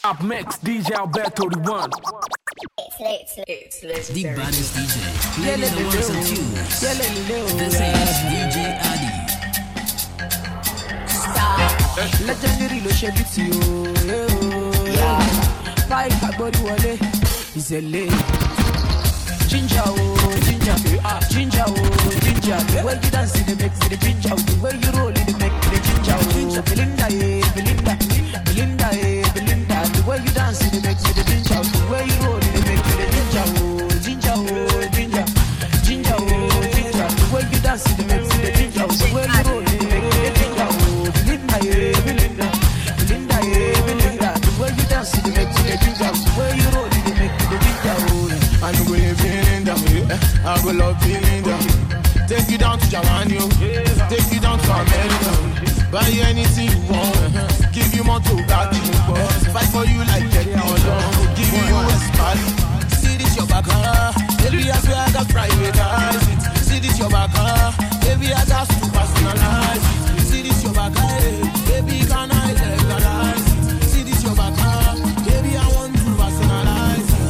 Up next, DJ Alberto the one. It's the baddest DJ. Playing the ones and twos. This is DJ Adi. Legendary lo ṣe bí ti o. Five agbórí wọlé, ìṣẹ̀lẹ̀. Ginger oh, ginger, ginger oh, ginger. The way you dance in the mix, the ginger. The way you roll in the mix, the ginger oh. Belinda, Belinda, Belinda, Belinda. The way you dance in the mix, the ginger. The way you roll in the mix, the ginger oh, ginger oh, ginger, ginger oh, ginger. The way you dance in the mix, the ginger. The way you roll in the mix, the ginger oh. Belinda, Belinda, Belinda, Belinda. The way you dance in the mix, the ginger. The way you roll in the mix, the ginger oh. I know where you're feeling down, I go love feeling down. Take you down to Japan, yo. Take you down to America. Buy you anything you want. Give you more to God, fight for you like that. Give you US party. See this your back, baby, I swear I got private eyes. See this your back, baby, I got to personalize it. See this your back, baby, can I legalize it? See this your back, baby, I want to personalize it.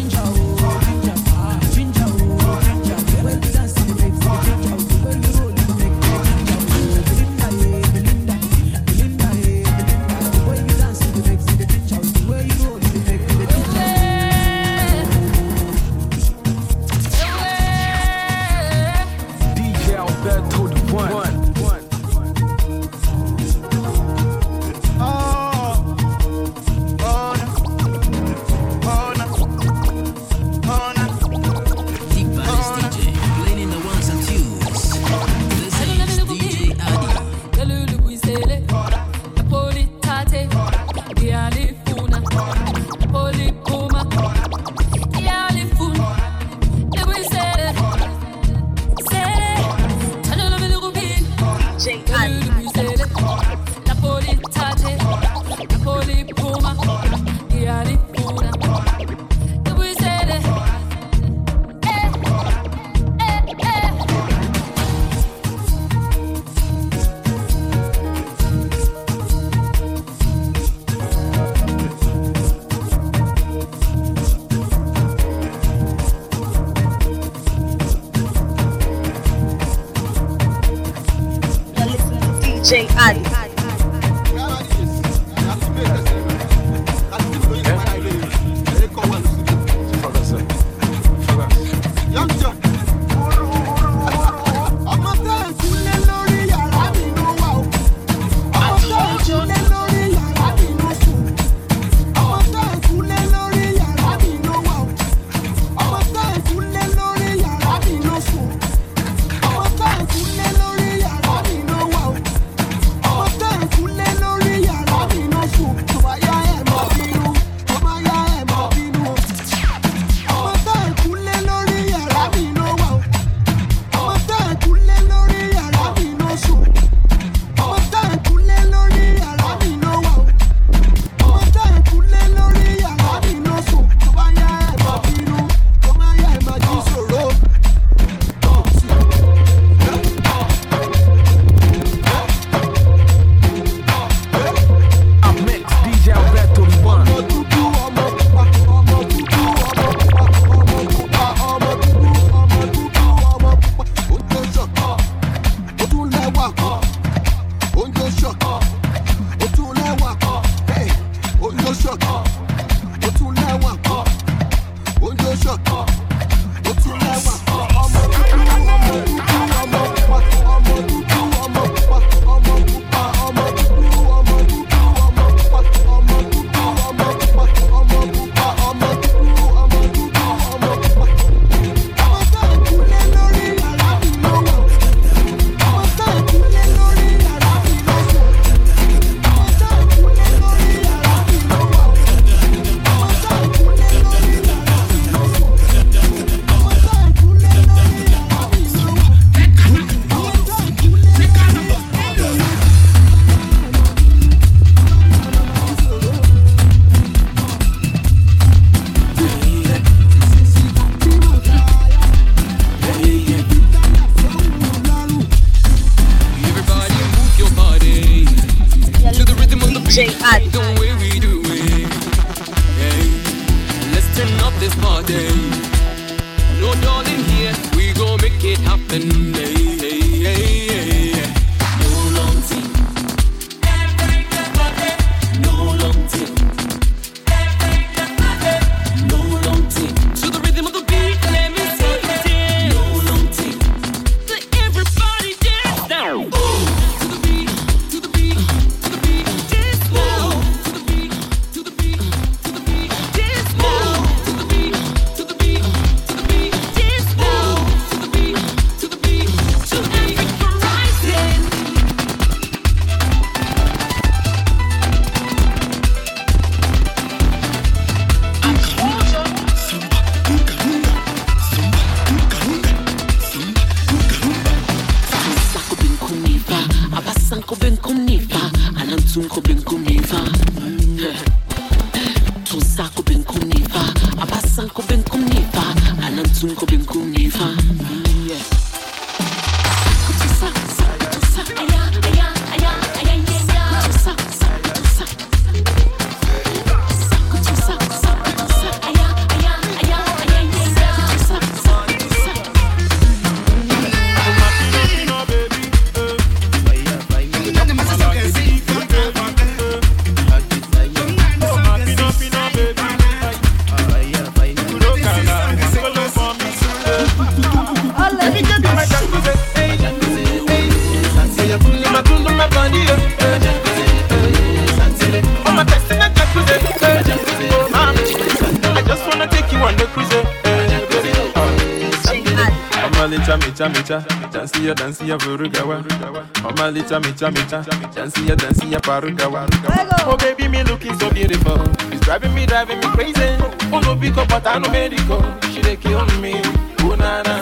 DJ Adi. DJ Adi. The way we do it. this party. No darling here, we gon' make it happen. Hey, hey, hey, hey. No long thing. No long thing. No long thing. To the rhythm of the beat, let me see you dance. No long thing. Let everybody dance down. To the beat, to the beat, to the beat, dance now. To the beat, to the beat, to the beat, dance now. To the beat, to the beat, to the beat, dance now. To the beat, to the beat, to Africa rising. Sako bin kuniva, abasanko bin kuniva, anantunko bin kuniva. Tusako bin kuniva, abasanko bin kuniva, anantunko bin kuniva. Tusa, tusa, aya, aya, aya, aya, aya. Tusa, tusa, tusa. Tusa, tusa, aya, aya, aya, aya, aya. Tusa, tusa, tusa. Micha, dance ya Vurugawa. Mama licha, dance ya Parugawa. Oh baby, me looking so beautiful. It's driving me crazy. Oh no, pick up, but I no medical. She dey kill me. Oh na na.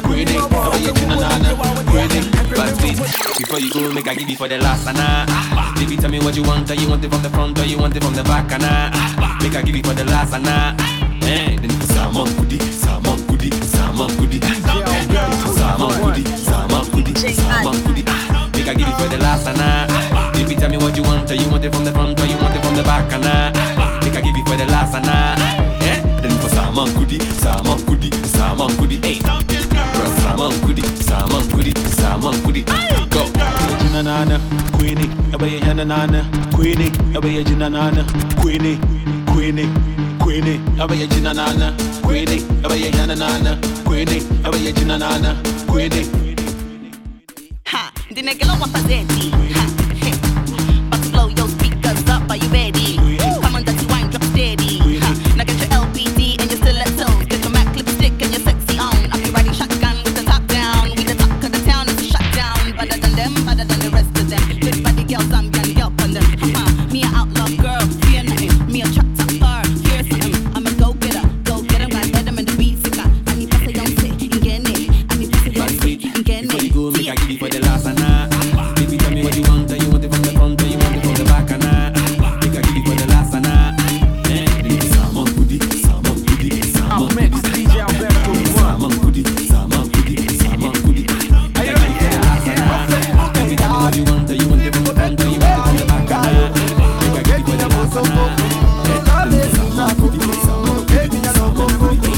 Before you go, make I give you for the last, and Baby, tell me what you want. Do you want it from the front or you want it from the back? And make I give you for the last and then salmon goodie, salmon goodie, salmon goodie, salmon goodie, salmon goodie, salmon goodie. Make I give you for the last and baby, tell me what you want. Do you want it from the front or you want it from the back? And make I give you for the last and then for salmon goodie, salmon goodie, salmon goodie. Hey, salmon goodie, salmon goodie, salmon goodie. Go. Nana, Queenie, away Nana, Queenie, away Nana, Queenie, Queenie, Queenie, away Nana, Queenie, away Nana, Queenie, away Nana, Queenie. Ha, the nigga want a daddy. Ha, but to blow your speakers up, are you ready? Come on, dirty wine, drop steady. Ha, now get your LPD and your stilettos. Get your MAC lipstick and your sexy on. I'll be riding shotgun with the top down. We the talk of the town, it's a shutdown. Better than them, better than the rest of them. Good body girls, I'm young girl on them. Me a outlaw girl, fear nothing. Me a truck top star, hear something. I'm a go getter, guys, let them in the beat sicker. I need to say young sit and get it. I need to say young sit and get it. Before you go, make I give you for the last and baby, tell me what you want. Do you want it from the front or you want it from the back? And make I give you for the last and salmon goodie, salmon goodie, salmon goodie, DJ Alberto salmon goodie, salmon goodie, salmon goodie. Make I give you for the last and baby, tell me what you want. Do you want it from the front or you want it from the back? And make I give you for the last and salmon goodie, salmon goodie, salmon goodie, salmon goodie,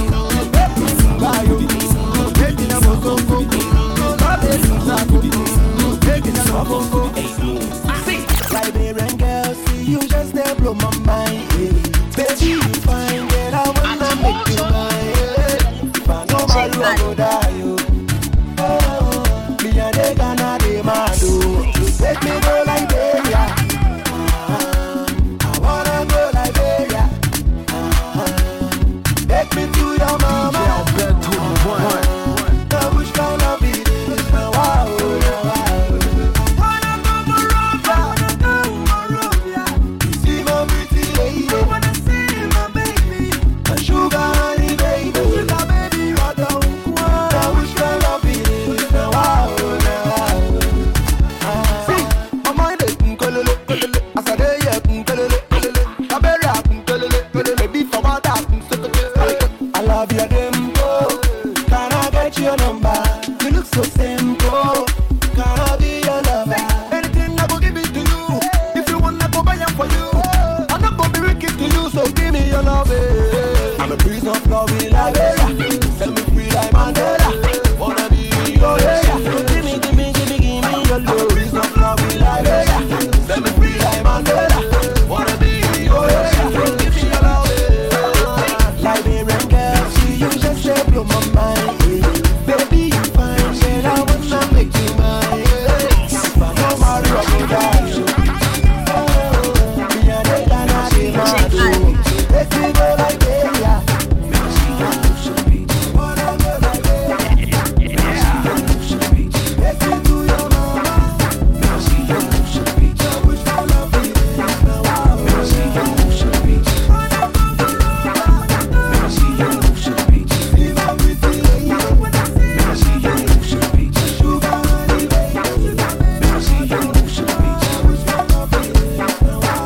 Liberian girl, see you just there blow my mind. Baby, you fine, girl, I wanna make you mine. If I know my love, I go die, yo. Me and they gonna demand, oh. Take me go Liberia. I wanna go Liberia. Take me to your mama. Alberto One. Now which kind of it is? Now wow, wanna go Monrovia. See my pretty lady. Wanna see my baby. My sugar honey baby. Sugar baby, right on. Now which kind of it is? Now wow, see, my mind is kolele, kolele. As I dey here, kolele, kolele. Liberia, kolele, kolele. Baby, for my dad, I love your dembo. Can I get your number? You look so simple. Can I be your lover? Anything I go give it to you. If you want, I go buy it for you. I'm not gonna be wicked to you, so give me your love. I'm a priest of love in Liberia. Tell me free like Mandela. Wanna be your lady. Give me your love. Priest of love in Liberia. Tell me free like Mandela. Wanna be your lady. Give me your love. Liberian girl, see you just say blow my mind. Baby, you fine, girl, I wanna make you mine. If I know my love, I go die. Me and they gonna demand, oh. Let me go Liberia. Wanna go Liberia. Let me to your mama. Now which my love is? Now wow. See my pretty lady. Sugar honey baby. Which my love is? Now wow.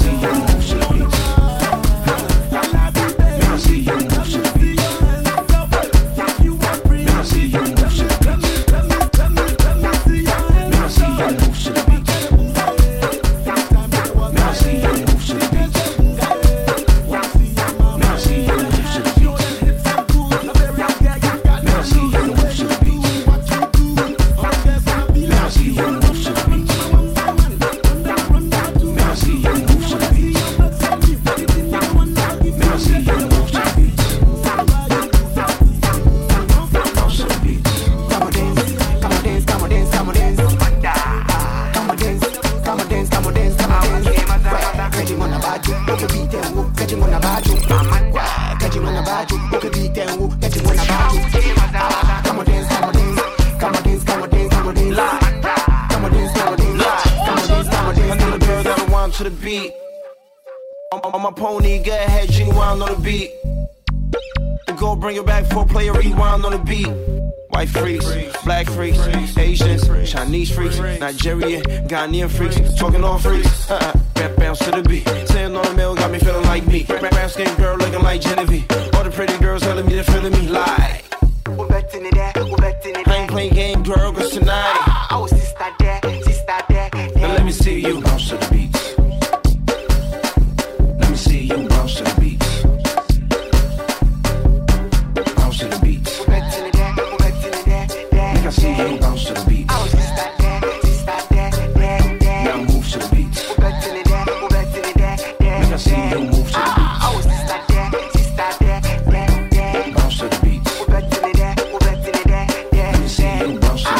To the beat. On my pony, get ahead, G-Wild on the beat. And go bring it back for player rewind on the beat. white freaks, black freaks, Asians, Chinese freaks, Nigerian, Ghanaian freaks, talking all freaks. Bounce to the beat. Saying on the mail got me feeling like me. Brown skin girl looking like Genevieve. All the pretty girls telling me they're feeling me like. I ain't playing game, girl, cause tonight. Oh, sister there. Now let me see you bounce to the beats. Let me see you bounce to the beats. Bounce to the beats. Make I see you bounce to the beats. Now move to the beats. Make I see you move to the beats. Bounce to the beats. Let me see you bounce to the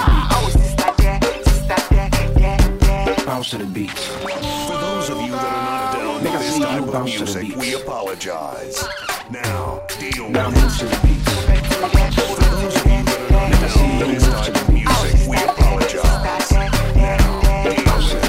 beats. Bounce to the beats. For those of you that are not down with this type of music, we apologize. Now, deal now with move to the beats. For those of you that are not down with this type of music, we apologize. Now, deal with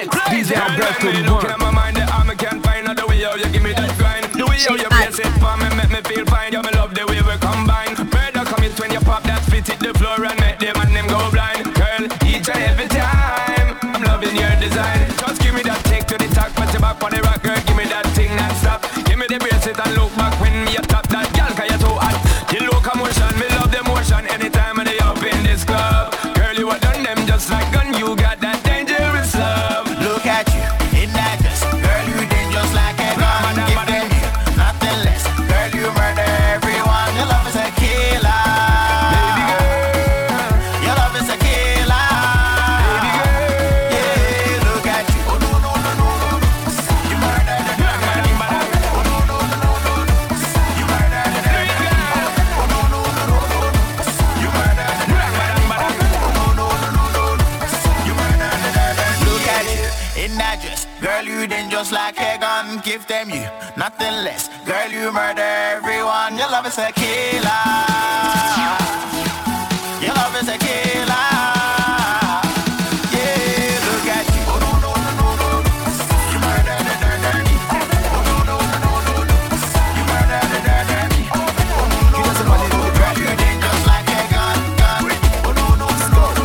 mix. DJ Alberto Looking at my mind, the arm I can't find out the way how you give me that grind. The way how you brace it for me, make me feel fine. You me love the way we combine. Murder commit when you pop that spit hit the floor and make them and them go blind. Girl, each and every time, I'm loving your design. Just give me that take to the top, put your back on the rock, girl. Give me that thing that stop. Give me the bracelet and look back when me a top that girl, 'cause you're too hot. The locomotion, me love the motion. Anytime when they up in this club, girl, you are done them just like gun. You got that dangerous love. Look at you in that dress, girl. You dangerous like a gun. Give them you nothing less, girl. You murder everyone. Your love is a killer, baby girl. Your love is a killer, baby girl. Yeah, look at you. Oh no no no no no. You murder the girl. Oh no no no no no. You murder the girl. Oh no no no no no. You murder the girl. Oh no no no no no. You murder the girl. Look at you in that dress, girl. You dangerous like a gun. Give them you nothing less, girl. You murder everyone. Your love is a killer. Your love is a killer. Yeah, look at you. Oh no no no no no. You murder the dirty. Oh no no no no no. You murder the dirty. Oh no no no no. Girl, you dangerous like a gun. Oh no no no no.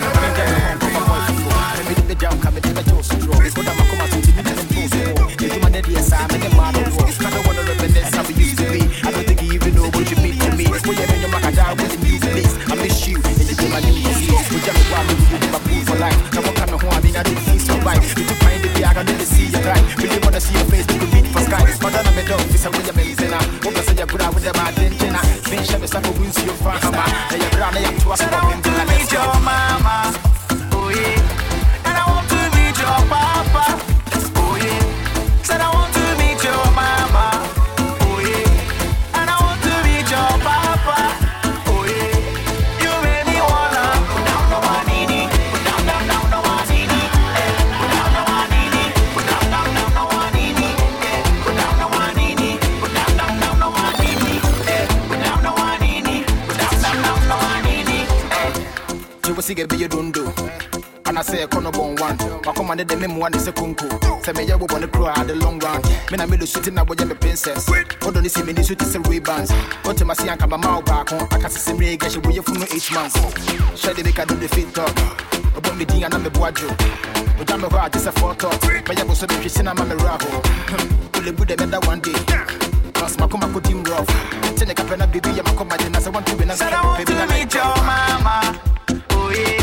I don't think he even know what you mean to me. It's when you're in your Macadam with the new place. I miss you, and you came my new place. We jam around me, we do my food for life. Now I'm coming home, I mean, I don't feel so right. You took my day, I can really see you cry. Really wanna see your face, make a beat for sky. My dad, I'm a dog, this is what you're missing. Hope I say you're good out with the bad engine. Finish up, it's like a win, so you're fine. Now you're brown, now you're too much. I want to meet your mama, oh yeah. And I want to meet your papa, oh yeah. Said I want to meet your mama, oh yeah. And I want to meet your papa, oh yeah. You made me wanna put down the one knee, put down the one knee, put down the one knee, put down the one knee, put down the one knee, put down the one knee, put down the one knee, put down the one knee. You will see get you don't do. And I say, "Kono bon one." My command the memo one is a kunku. Say me, you want to grow out the long run. Me na me do shooting na boy me princess. Hold on, see me the shoot is a Ray-Bans. What you must see, I come my back on. I can see me get you way for no 8 months. Shall they make a do the fit talk? About me ding and I'm a boajo. But I'm a heart is a photo. But you go so be kissing I'm a raho. Pull the better one day. Cause my come could team rough. Send a capena baby, I'm a commander. I want to be nice. I want to meet your mama. Oh yeah.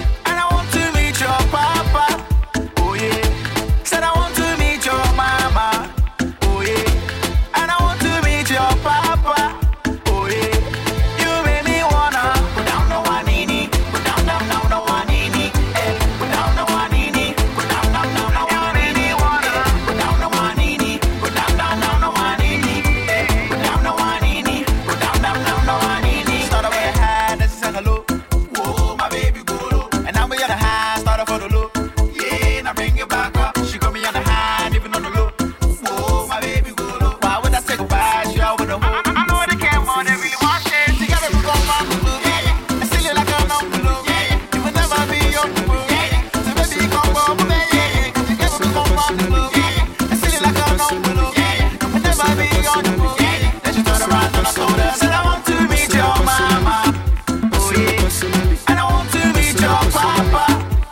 Your papa, oh yeah. Said I want to meet your mama, oh yeah. And I want to meet your papa, oh yeah. You made me wanna put down the one knee, put down the one knee, put down the one knee, put down the one knee. You made me wanna put down the one knee, put down the one knee, put down the one knee, put down the one knee. Start away high, this is a hello. Whoa, my baby go low, and now we got a high. For the low, yeah, now bring it back up. She got me on the high, even on the low. Whoa, my baby go low. Why would I say goodbye? She out with the hoe. I know they can't want it, really want it. Together we gon' rock the blue. I see you like a number blue. You will never be your blue. So baby, come on, baby. Together we gon' rock the blue. I see you like a number blue. You will never be your blue. Then she turn around and I told her, said I want to meet your mama. Oh yeah, and I want to meet your papa.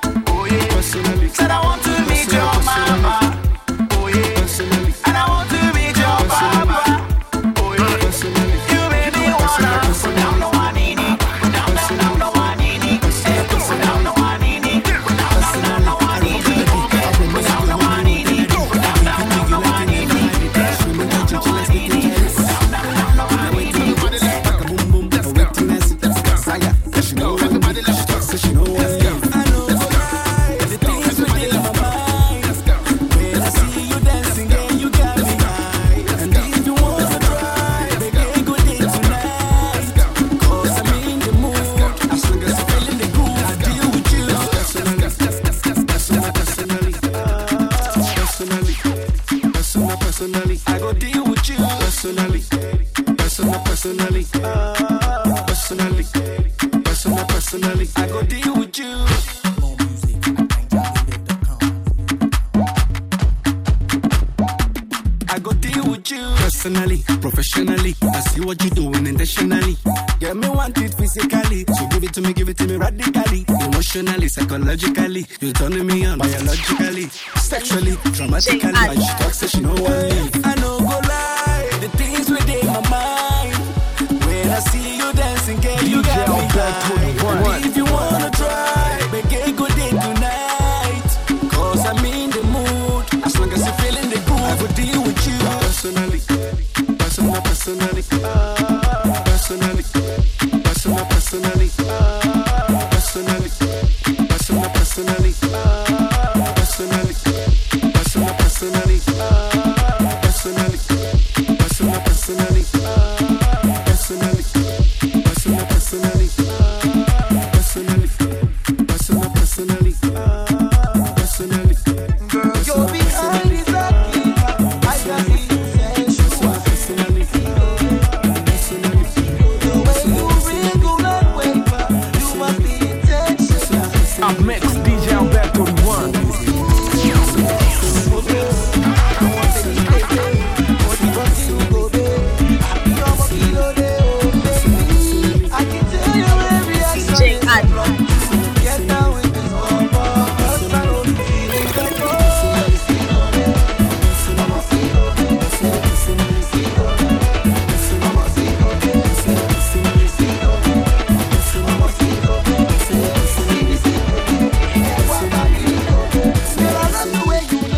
Said I want to meet your mama, oh yeah. And I want to meet your papa, oh yeah. You made me wanna put down the one knee, put down the one knee, put down the one knee, put down the one knee, put down the one knee, put down the one knee, personally. I go deal with you personally. Personally. Personally. I go deal with you. personally, professionally. I see what you're doing intentionally. Yeah, me want it physically, so give it to me radically. Emotionally, psychologically, you're turning me on biologically, sexually, dramatically. Like she talks, so she know what I mean. I know go lie, the things within my mind. When I see you dancing, girl, you got me high. If you wanna try, make a good day tonight. Cause I'm in the mood, as long as you're feeling the groove, I will deal with you. Personally, personally, personally, personally, personally, personally, personally, personally, personally, personally, personally, personally, personally, personally, personally, personally, personally, personally, personally, girl, you're behind is a key. I can be sensual. Personally, the way you wriggle and waver, you must be intentional. Up next, DJ Alberto One. DJ Adi. Girl, I love the way you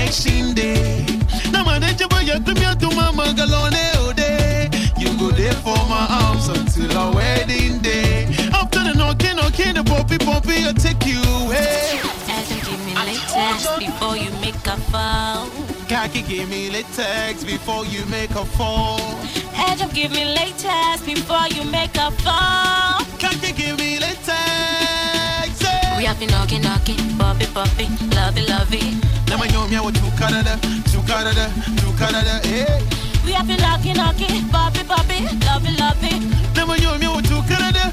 affection day. Now my nature boy, you come here to my magalone all day. You go there for my arms until our wedding day. After the knocking, the poppy, I'll take you away. Adam, give me latex before you make a fall. Khaki, give me latex before you make a fall. Adam, give me latex before you make a fall. Khaki, give me latex. We have been knocking, poppy, lovey. Now my yum ya with two Canada, hey. We have been knocking, poppy, lovey. Now my yum ya with two Canada.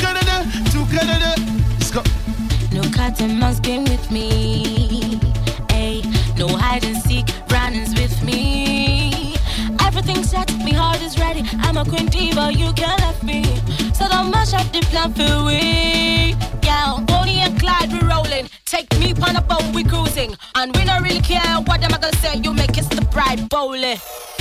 Let's go. No cat and mouse game with me. Hey, no hide and seek, runnings with me. Everything's set, me heart is ready. I'm a queen diva, you can't left me. So don't mash up the plan for we. Yeah, Bonnie and Clyde, we rolling. Take me on a boat, we cruising. And we don't really care what am I gonna say. You make kiss the bride bowling.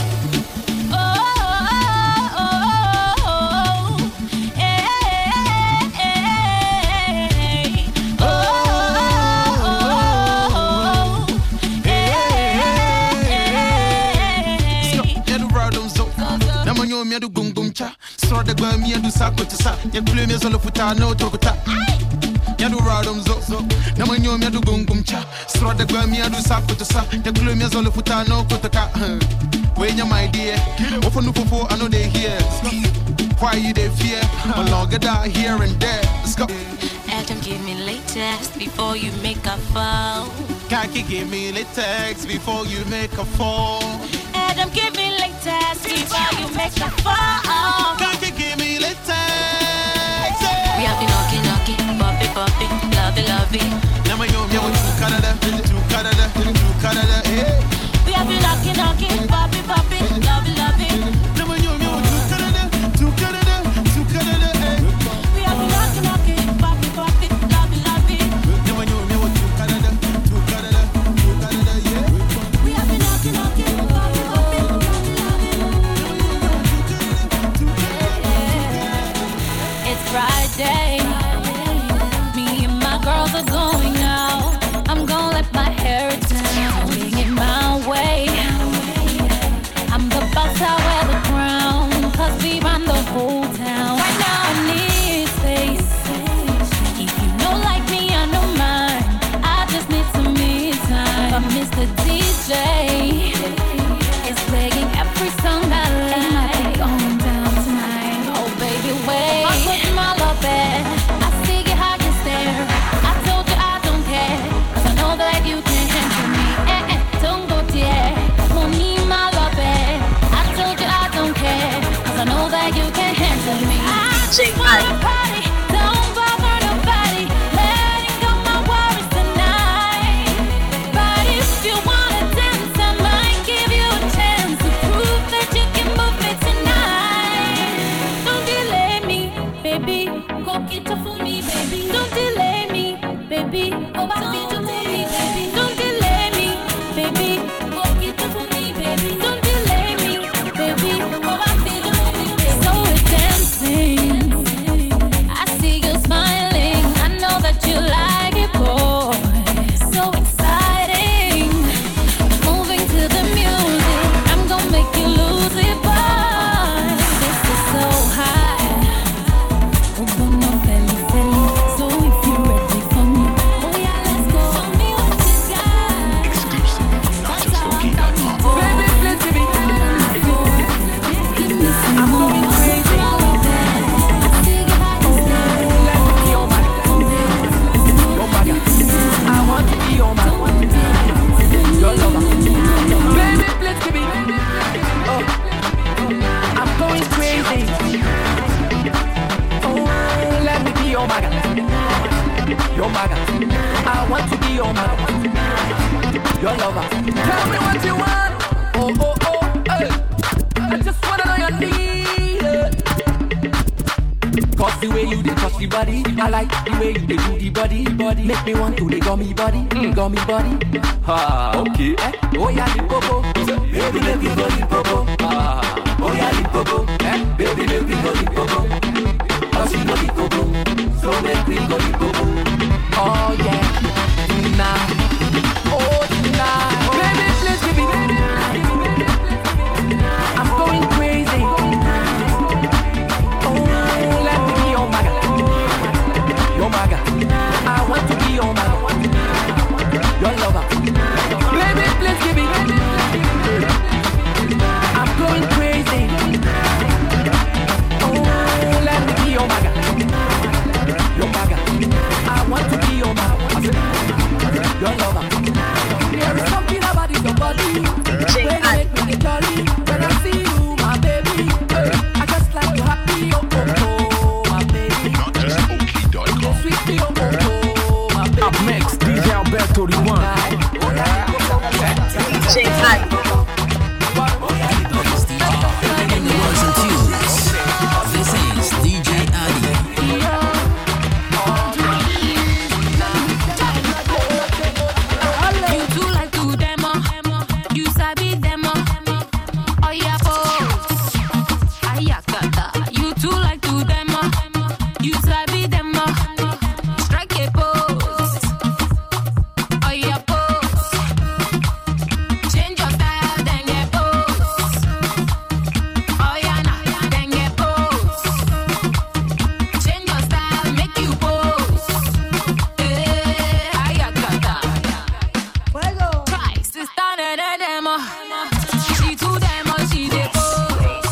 Me do gum gum cha, so the girl me do sa to sa. You play me solo futa no tokota. You do radom zo. Na manyo me do gum gum cha, so the girl me do sa to sa. You play me solo futa no kotaka. When you my dear, often no fofo I know they hear. Why you they fear? No longer die here and there. Let's go. Adam, give me latex before you make a fall. Khaki, give me latex before you make a fall. Adam, give me latex before you make a fall. Khaki, give me latex. We have been knocking, poppy, lovey. Now my yum ya with two Canada, hey. We have been knocking, poppy, lovey. Now my yum ya with two Canada, hey. We have been knocking, poppy, lovey. Now my yum ya with two Canada, yeah. We have been knocking, poppy, It's Friday. Me and my girls are going out. I'm gonna let my hair down, swing it my way. I'm the boss, I wear the crown, 'cause we run the whole town. Right now I need space. If you don't like me, I don't mind. I just need some me time. But Mr. DJ is playing every song I like. Ain't going down tonight. Oh baby, wait. I put my love back. I see you how you stare. I told you I don't care, 'cause I know that you can handle me. Don't go there. Won't need my love back. I told you I don't care, 'cause I know that you can handle me. I just wanna party. Don't bother nobody. Letting go my worries tonight. But if you wanna dance, I might give you a chance to prove that you can move me tonight. Don't delay me, baby. Go get it for me, baby. Don't delay me, baby. Go back to me, baby. Don't delay me, baby. Go get it for me, baby. Don't delay me, baby. Go back to me, baby. So we're dancing. I see you smiling. I know that you like it, boy. So exciting. Moving to the music. I'm gonna make you lose it, boy. This is so high. We're gonna belly. So if you're ready for me, oh yeah, let's go. Show me what you got. Exclusive, not just Loki.com. Baby, let's be. Give me some I'm more. going crazy. I see you how you stare. Let me be your man. I want to be your man. Your lover. Baby, let's be. Oh, I'm going crazy. Oh, let me be your maga. Your maga. I want to be your man. Your lover. Tell me what you want. Oh, hey. I just wanna know your need. Cause the way you dey touch the body, I like the way you dey do the body. Make me want to the gummy body. Ha, okay. Oh yeah, the popo. Baby, let me go the popo. Oh yeah, the popo. Baby, let me go the popo. Oh, she go the popo. So make me go the popo. Oh yeah, tonight. Oh tonight. Baby, baby. I'm going crazy. Oh, let me be your maga. Your maga. I want to be your maga. Your lover. There is something about your body. When you make me jolly. When I see you, my baby. I just like to happy. Oh, my baby. Not just OK.com. Sweet me, oh, my baby. Up next, DJ Alberto the One. DJ Adi. This is DJ Adi. You too like to demo. You sabi demo. Oh yeah, pose. Ayakata. You too like to demo. You sabi demo. Strike a pose. Oh yeah, pose. Change your style, then get pose. Oh yeah, nah, then get pose. Change your style, make you pose. Ayakata. Try, sister, the demo. She too demo, she dey pose.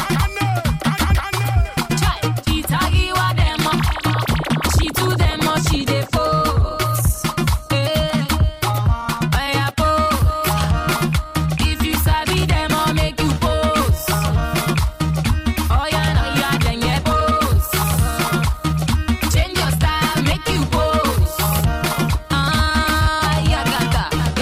Try, she taggy wa demo. She too demo, she dey pose. Oya pose. If you sabi demo, make you pose. Oya no, ya then get pose. Change your style, make you pose. Ayakata.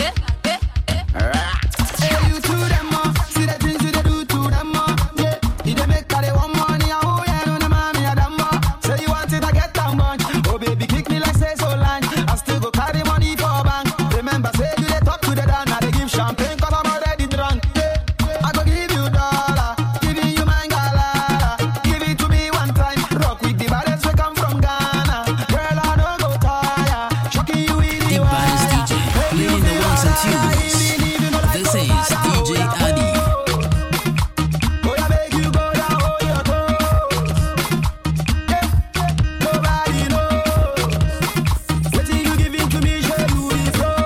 Hey, you to them, see the things you they do to them, yeah. You they make all they want money, oh yeah, no, mommy, I them, say you want it, I get that much. Oh baby, kick me like say so long. I still go carry money for bank. Remember, say you they talk to the down, now they give champagne, cause I'm already drunk. Yeah. I go give you $, giving you my galala. Give it to me one time, rock with the baddest we come from Ghana. Girl, I don't go tire, shocking you with The the baddest wire. DJ, playing the ones and twos. This is DJ Adi. Oh, I beg you go down on your toes. Yeah, nobody knows. What you giving to me, show you the flow.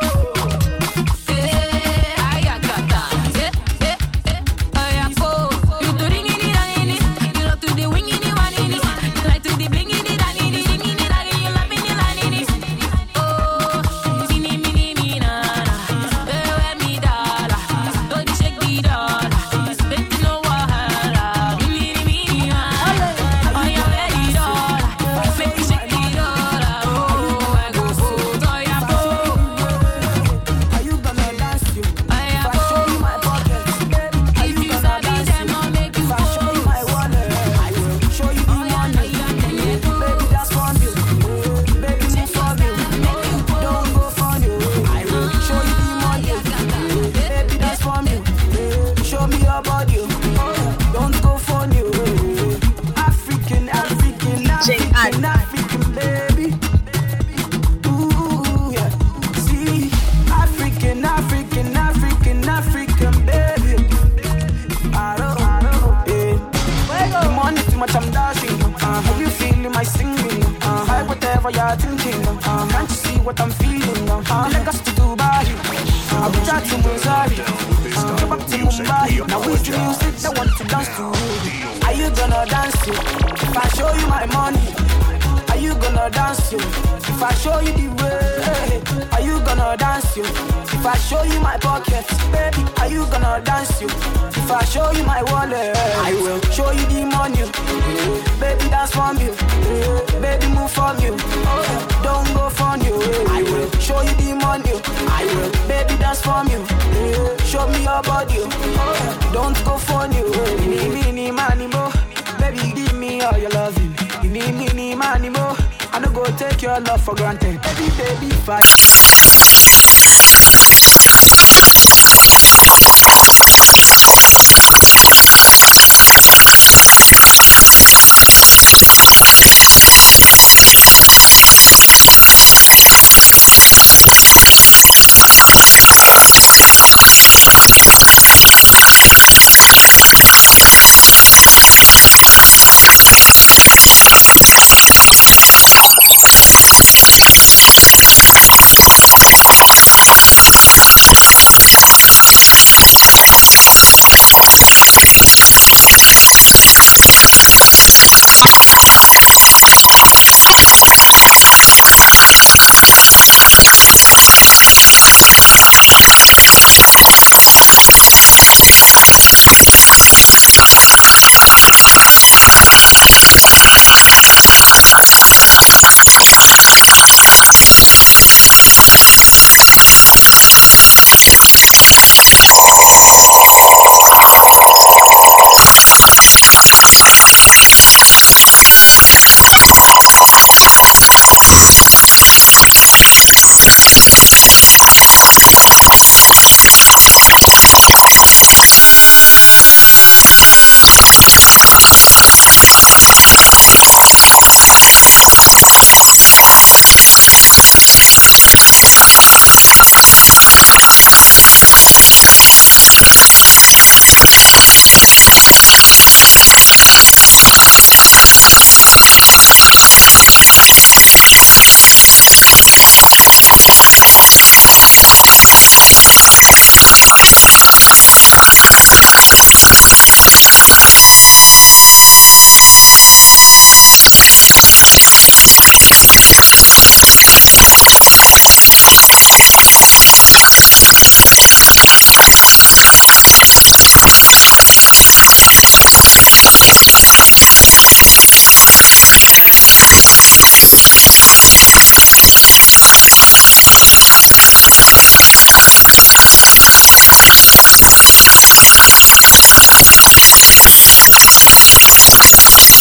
Ayakata. Oya pose. You do ringini danini. You love to the wingini wanini. You like to the blingini danini. Dingini danini. You love me danini. Oh, mini mini mina. Bewe mi dala. Don't shake the dollar. Make no wahala. Mini mini mana. Oya very dollar. Make you shake the dollar. Oh, I go pose. Oya pose. Are you gonna dance you? Oya If I show you my pockets, baby, are If you you gonna sabi dance them, you? I'll make you If I show you my wallet, I will show you the money. Baby, that's for you. Baby, move for you. Don't go for you. I will show you the money. Baby, that's for you. Show me your body. Don't go for you. African, African, African, African, baby. Ooh, yeah. See, African, African, African, African, baby. I don't, yeah. The money too much, I'm dashing. Have you feeling my singing? Buy whatever you're thinking. Can't you see what I'm feeling? Lagos to Dubai, Abuja to Missouri, go back to Mumbai. Now with the music, I want to dance to. Are you gonna dance to? If I show you my money, are you gonna dance to? If I show you the way, are you gonna dance to? If I show you my pockets, baby, are you gonna dance to? If I show you my wallet, I will show you the money. Baby, dance from you. Baby, move from you. Don't go from you. I will show you the money. I will, baby, dance from you. Show me your body. Don't go from you. Mini, money, mo. Baby, give me all your loving. Mini, money, mo. I don't go take your love for granted. Baby, fight.